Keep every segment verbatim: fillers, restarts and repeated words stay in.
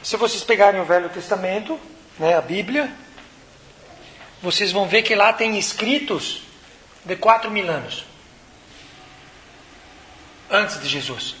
Se vocês pegarem o Velho Testamento, né, a Bíblia, vocês vão ver que lá tem escritos de quatro mil anos antes de Jesus.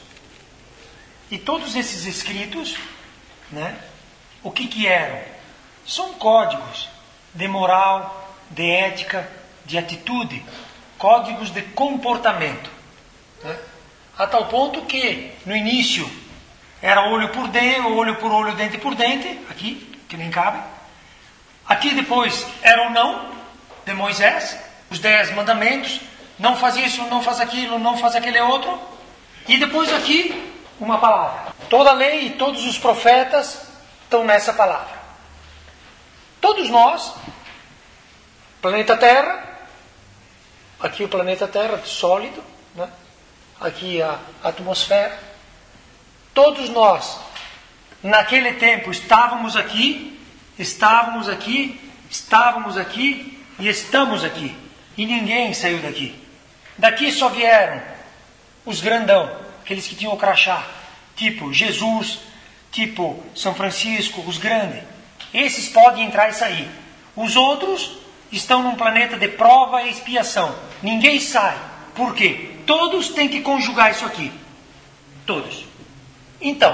E todos esses escritos, né, o que que eram? São códigos de moral, de ética, de atitude, códigos de comportamento, né? A tal ponto que no início era olho por dente, olho por olho, dente por dente, aqui, que nem cabe. Aqui depois era o não de Moisés, os dez mandamentos, não faz isso, não faz aquilo, não faz aquele outro. E depois aqui, uma palavra. Toda a lei e todos os profetas estão nessa palavra. Todos nós, planeta Terra, aqui o planeta Terra, sólido, né? Aqui a atmosfera. Todos nós, naquele tempo, estávamos aqui, estávamos aqui, estávamos aqui e estamos aqui. E ninguém saiu daqui. Daqui só vieram os grandão, aqueles que tinham o crachá, tipo Jesus, tipo São Francisco, os grandes. Esses podem entrar e sair. Os outros estão num planeta de prova e expiação. Ninguém sai. Por quê? Todos têm que conjugar isso aqui. Todos. Então,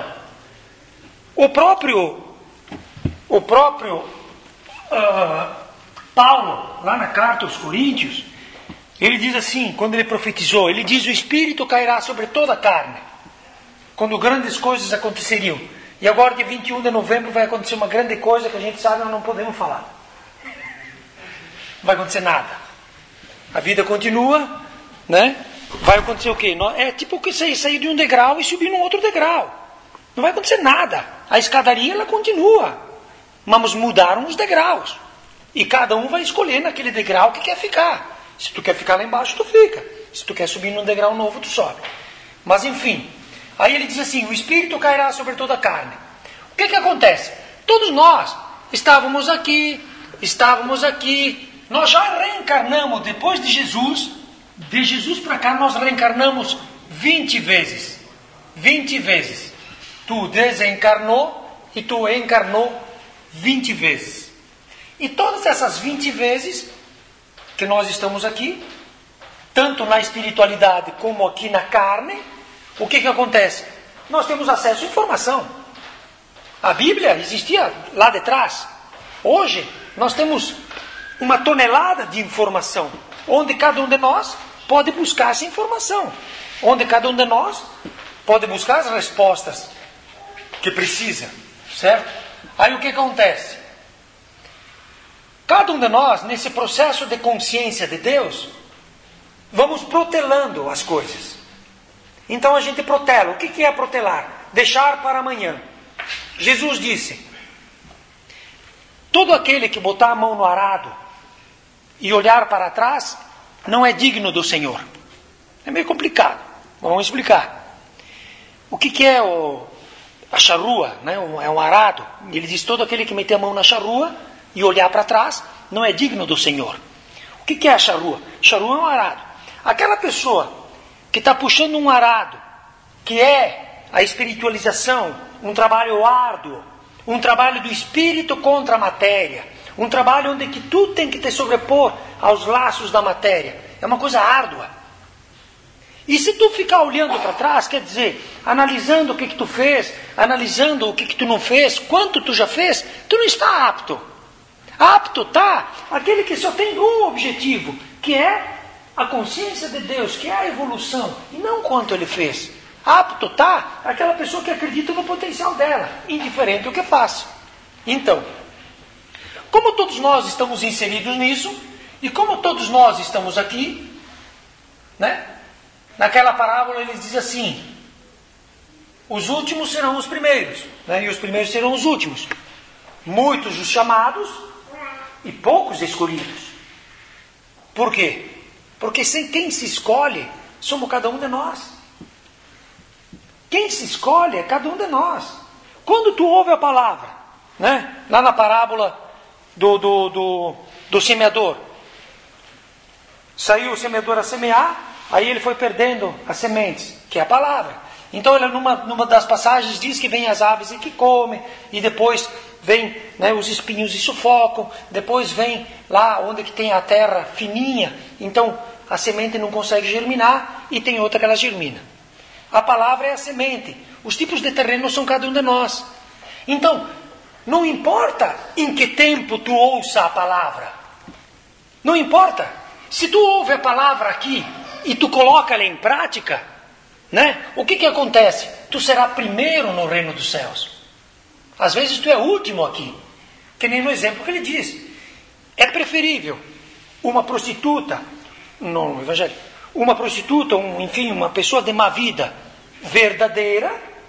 o próprio, o próprio uh, Paulo, lá na carta aos Coríntios, ele diz assim, quando ele profetizou, ele diz: o Espírito cairá sobre toda a carne, quando grandes coisas aconteceriam. E agora, dia vinte e um de novembro, vai acontecer uma grande coisa que a gente sabe, mas não podemos falar. Não vai acontecer nada. A vida continua, né? Vai acontecer o quê? É tipo que sair, sair de um degrau e subir num outro degrau. Não vai acontecer nada. A escadaria, ela continua. Mas mudaram os degraus. E cada um vai escolher naquele degrau que quer ficar. Se tu quer ficar lá embaixo, tu fica. Se tu quer subir num degrau novo, tu sobe. Mas enfim. Aí ele diz assim: o Espírito cairá sobre toda a carne. O que que acontece? Todos nós estávamos aqui, estávamos aqui. Nós já reencarnamos depois de Jesus. De Jesus para cá nós reencarnamos vinte vezes. vinte vezes. Tu desencarnou e tu encarnou vinte vezes. E todas essas vinte vezes que nós estamos aqui, tanto na espiritualidade como aqui na carne, o que que acontece? Nós temos acesso à informação. A Bíblia existia lá de trás. Hoje nós temos uma tonelada de informação, onde cada um de nós pode buscar essa informação, onde cada um de nós pode buscar as respostas que precisa, certo? Aí o que acontece? Cada um de nós, nesse processo de consciência de Deus, vamos protelando as coisas. Então a gente protela. O que é protelar? Deixar para amanhã. Jesus disse: todo aquele que botar a mão no arado e olhar para trás não é digno do Senhor. É meio complicado. Vamos explicar. O que, que é o, a charrua? Né? É um arado. Ele diz: todo aquele que meter a mão na charrua e olhar para trás não é digno do Senhor. O que, que é a charrua? Charrua é um arado. Aquela pessoa que está puxando um arado, que é a espiritualização, um trabalho árduo, um trabalho do espírito contra a matéria, um trabalho onde que tu tem que te sobrepor aos laços da matéria. É uma coisa árdua. E se tu ficar olhando para trás, quer dizer, analisando o que, que tu fez, analisando o que, que tu não fez, quanto tu já fez, tu não está apto. Apto está aquele que só tem um objetivo, que é a consciência de Deus, que é a evolução, e não quanto ele fez. Apto está aquela pessoa que acredita no potencial dela, indiferente do que faça. Então, como todos nós estamos inseridos nisso, e como todos nós estamos aqui, né? Naquela parábola ele diz assim: os últimos serão os primeiros, né? E os primeiros serão os últimos. Muitos os chamados e poucos escolhidos. Por quê? Porque sem quem se escolhe, somos cada um de nós. Quem se escolhe é cada um de nós. Quando tu ouve a palavra, né? Lá na parábola do, do, do, do semeador, saiu o semeador a semear, aí ele foi perdendo as sementes, que é a palavra. Então, ele, numa, numa das passagens, diz que vem as aves e que comem, e depois vem, né, os espinhos e sufocam, depois vem lá onde que tem a terra fininha, então a semente não consegue germinar, e tem outra que ela germina. A palavra é a semente. Os tipos de terreno são cada um de nós. Então, não importa em que tempo tu ouça a palavra. Não importa. Se tu ouve a palavra aqui e tu coloca ela em prática, né? O que que acontece? Tu será primeiro no reino dos céus. Às vezes tu é último aqui. Que nem no exemplo que ele diz. É preferível uma prostituta, no Evangelho, uma prostituta, um, enfim, uma pessoa de má vida verdadeira,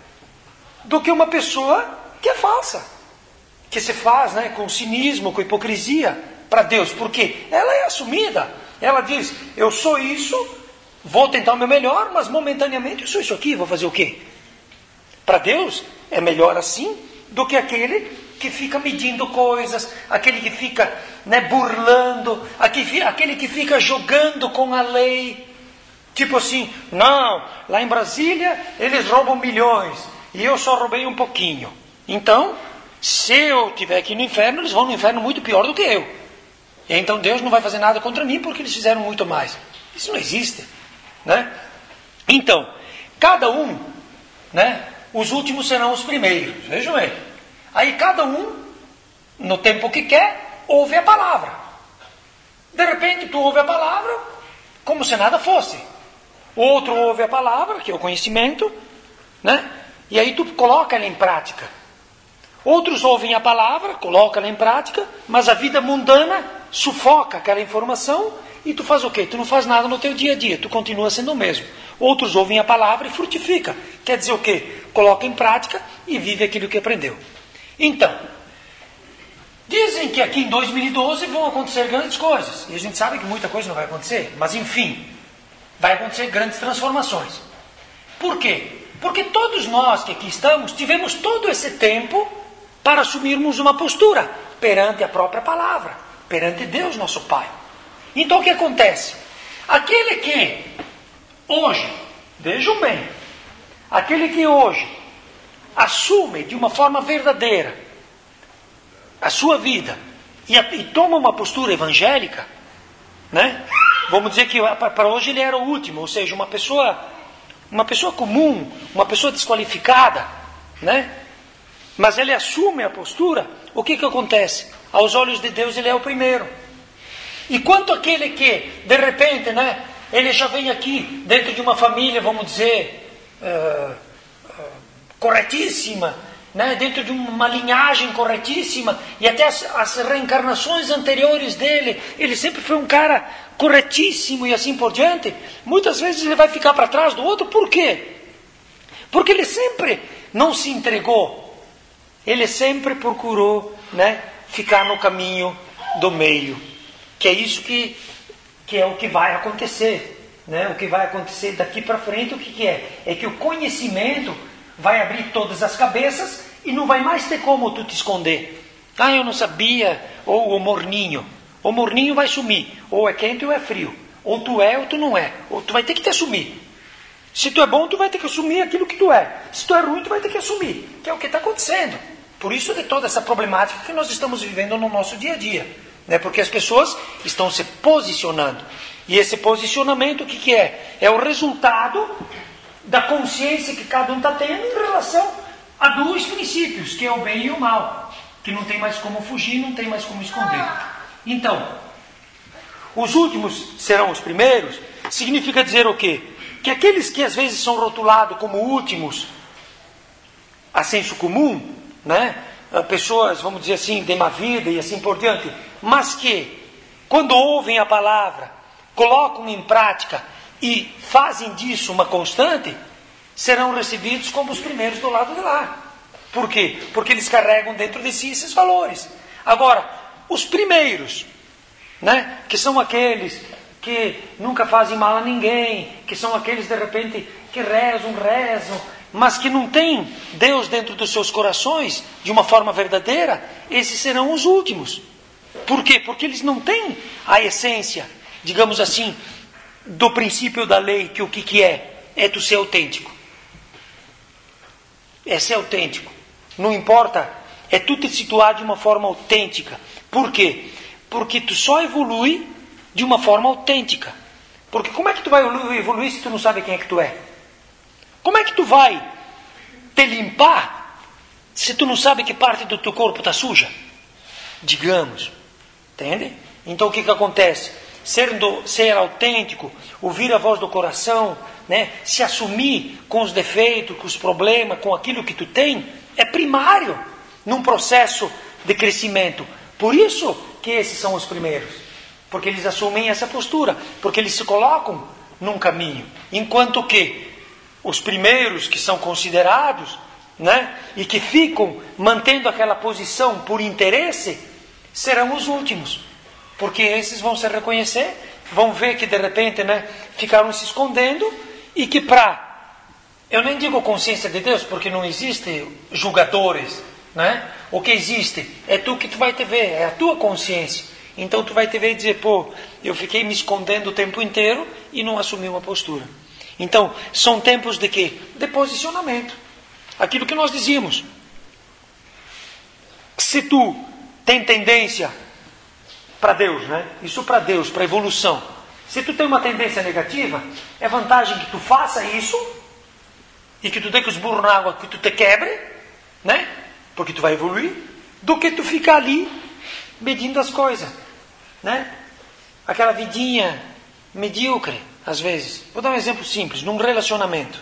do que uma pessoa que é falsa. Que se faz, né, com cinismo, com hipocrisia para Deus. Porque ela é assumida. Ela diz, eu sou isso, vou tentar o meu melhor, mas momentaneamente eu sou isso aqui, vou fazer o quê? Para Deus é melhor assim do que aquele que fica medindo coisas, aquele que fica, né, burlando, aquele que fica jogando com a lei. Tipo assim, não, lá em Brasília eles roubam milhões e eu só roubei um pouquinho. Então, se eu estiver aqui no inferno, eles vão no inferno muito pior do que eu. E então Deus não vai fazer nada contra mim porque eles fizeram muito mais. Isso não existe, né? Então, cada um, né, os últimos serão os primeiros. Vejam aí. Aí cada um, no tempo que quer, ouve a palavra. De repente tu ouve a palavra como se nada fosse. Outro ouve a palavra, que é o conhecimento, né? E aí tu coloca ela em prática. Outros ouvem a palavra, colocam ela em prática, mas a vida mundana sufoca aquela informação e tu faz o quê? Tu não faz nada no teu dia a dia, tu continua sendo o mesmo. Outros ouvem a palavra e frutifica. Quer dizer o quê? Coloca em prática e vive aquilo que aprendeu. Então, dizem que aqui em dois mil e doze vão acontecer grandes coisas. E a gente sabe que muita coisa não vai acontecer, mas enfim, vai acontecer grandes transformações. Por quê? Porque todos nós que aqui estamos tivemos todo esse tempo para assumirmos uma postura perante a própria palavra, perante Deus, nosso Pai. Então o que acontece? Aquele que hoje, vejam bem, aquele que hoje assume de uma forma verdadeira a sua vida e, a, e toma uma postura evangélica, né? Vamos dizer que para hoje ele era o último, ou seja, uma pessoa, uma pessoa comum, uma pessoa desqualificada, né? Mas ele assume a postura, o que que acontece? Aos olhos de Deus ele é o primeiro. E quanto aquele que, de repente, né, ele já vem aqui dentro de uma família, vamos dizer, uh, uh, corretíssima, né, dentro de uma linhagem corretíssima, e até as, as reencarnações anteriores dele, ele sempre foi um cara corretíssimo e assim por diante, muitas vezes ele vai ficar para trás do outro. Por quê? Porque ele sempre não se entregou, ele sempre procurou, né, ficar no caminho do meio, que é isso que, que é o que vai acontecer, né? O que vai acontecer daqui para frente, o que, que é? É que o conhecimento vai abrir todas as cabeças e não vai mais ter como tu te esconder. Ah, eu não sabia, ou o morninho. O morninho vai sumir, ou é quente ou é frio, ou tu é ou tu não é, ou tu vai ter que te assumir. Se tu é bom, tu vai ter que assumir aquilo que tu é. Se tu é ruim, tu vai ter que assumir, que é o que está acontecendo. Por isso de toda essa problemática que nós estamos vivendo no nosso dia a dia. Né? Porque as pessoas estão se posicionando. E esse posicionamento, o que, que é? É o resultado da consciência que cada um está tendo em relação a dois princípios, que é o bem e o mal. Que não tem mais como fugir, não tem mais como esconder. Então, os últimos serão os primeiros, significa dizer o quê? Que aqueles que às vezes são rotulados como últimos, a senso comum, né? Pessoas, vamos dizer assim, de má vida e assim por diante, mas que, quando ouvem a palavra, colocam em prática e fazem disso uma constante, serão recebidos como os primeiros do lado de lá. Por quê? Porque eles carregam dentro de si esses valores. Agora, os primeiros, né, que são aqueles que nunca fazem mal a ninguém, que são aqueles, de repente, que rezam, rezam, mas que não têm Deus dentro dos seus corações de uma forma verdadeira, esses serão os últimos. Por quê? Porque eles não têm a essência, digamos assim, do princípio da lei, que o que, que é? É tu ser autêntico. é ser autêntico. Não importa, é tu te situar de uma forma autêntica. Por quê? Porque tu só evolui de uma forma autêntica. Porque como é que tu vai evoluir se tu não sabe quem é que tu é? Como é que tu vai te limpar se tu não sabe que parte do teu corpo está suja? Digamos. Entende? Então o que que acontece? Ser, do, ser autêntico, ouvir a voz do coração, né? Se assumir com os defeitos, com os problemas, com aquilo que tu tem, é primário num processo de crescimento. Por isso que esses são os primeiros. Porque eles assumem essa postura, porque eles se colocam num caminho. Enquanto que os primeiros que são considerados, né, e que ficam mantendo aquela posição por interesse, serão os últimos. Porque esses vão se reconhecer, vão ver que de repente, né, ficaram se escondendo e que para, eu nem digo consciência de Deus, porque não existe julgadores, né? O que existe é tu que tu vai te ver, é a tua consciência. Então tu vai te ver e dizer, pô, eu fiquei me escondendo o tempo inteiro e não assumi uma postura. Então, são tempos de quê? De posicionamento. Aquilo que nós dizíamos. Se tu tem tendência para Deus, né? Isso para Deus, para evolução. Se tu tem uma tendência negativa, é vantagem que tu faça isso e que tu dê com os burros na água, que tu te quebre, né? Porque tu vai evoluir, do que tu ficar ali medindo as coisas, né? Aquela vidinha medíocre, às vezes. Vou dar um exemplo simples, num relacionamento.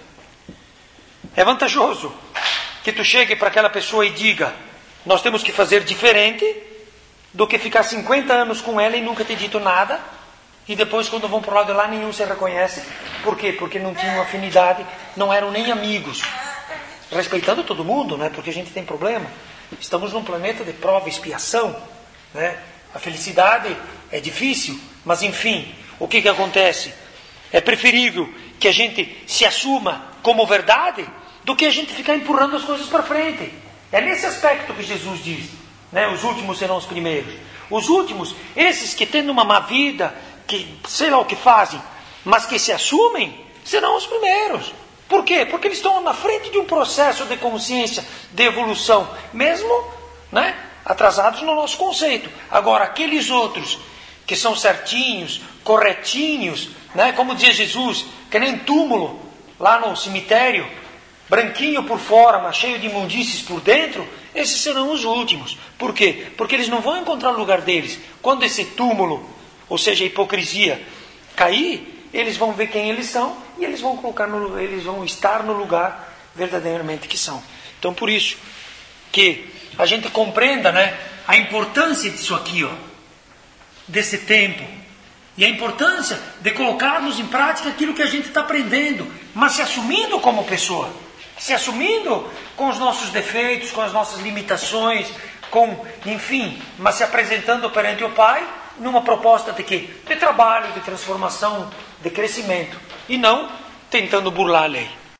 É vantajoso que tu chegue para aquela pessoa e diga, nós temos que fazer diferente, do que ficar cinquenta anos com ela e nunca ter dito nada, e depois quando vão para o lado de lá nenhum se reconhece. Por quê? Porque não tinham afinidade, não eram nem amigos. Respeitando todo mundo, né? Porque a gente tem problema. Estamos num planeta de prova e expiação, né? A felicidade é difícil, mas enfim, o que que acontece? É preferível que a gente se assuma como verdade do que a gente ficar empurrando as coisas para frente. É nesse aspecto que Jesus diz, né? Os últimos serão os primeiros. Os últimos, esses que têm uma má vida, que sei lá o que fazem, mas que se assumem, serão os primeiros. Por quê? Porque eles estão na frente de um processo de consciência, de evolução, mesmo, né, atrasados no nosso conceito. Agora, aqueles outros que são certinhos, corretinhos, né, como dizia Jesus, que nem túmulo lá no cemitério, branquinho por fora, mas cheio de imundícies por dentro, esses serão os últimos. Por quê? Porque eles não vão encontrar o lugar deles. Quando esse túmulo, ou seja, a hipocrisia, cair, eles vão ver quem eles são e eles vão colocar no, eles vão estar no lugar verdadeiramente que são. Então, por isso que a gente compreenda, né, a importância disso aqui, ó, desse tempo, e a importância de colocarmos em prática aquilo que a gente está aprendendo, mas se assumindo como pessoa, se assumindo com os nossos defeitos, com as nossas limitações, com, enfim, mas se apresentando perante o Pai numa proposta de quê? De trabalho, de transformação, de crescimento, e não tentando burlar a lei.